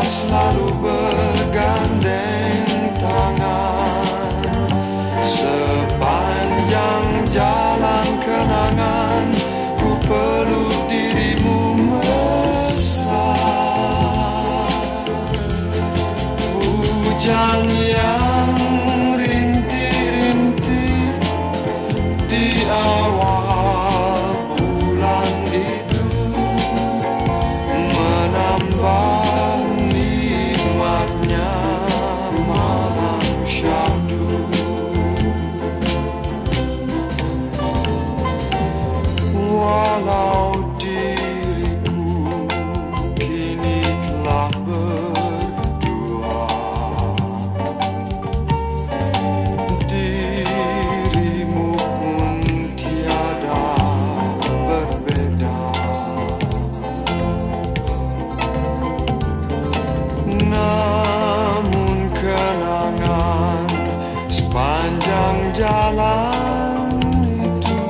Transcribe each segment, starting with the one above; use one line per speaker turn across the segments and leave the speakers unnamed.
selalu bergandeng tangan sepanjang jalan kenangan. Ku peluk dirimu mesra. Hujan yang rintik-rintik di awal bulan itu menambah nikmatnya malam syahdu. Walau diriku kini telah berdua, dirimu pun tiada berbeda. Namun kenangan sepanjang jalan itu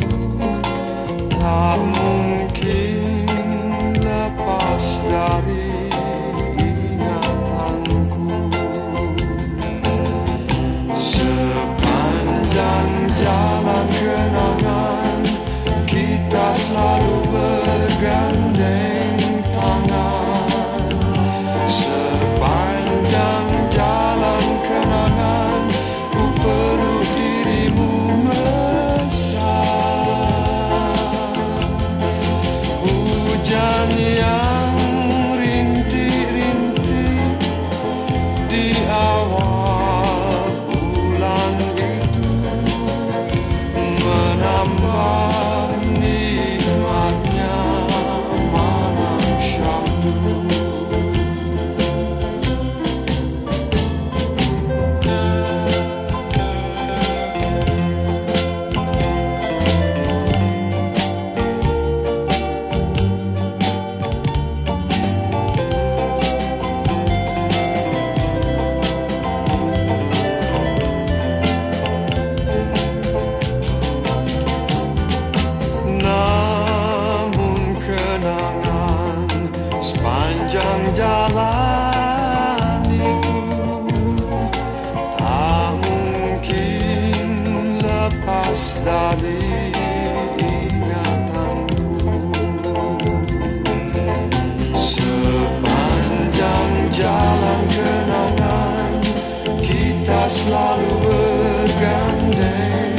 tak mungkin lepas dari ingatanku. Sepanjang jalan kenangan kita selalu bergandeng tangan. Sepanjang jalan kenangan ku peluk dirimu mesra. Hujan yang rintik-rintik di awal bulan itu menambah nikmatnya malam syahdu. Namun kenangan sepanjang jalan itu tak mungkin lepas dari ingatanku. Sepanjang jalan kenangan kita selalu bergandeng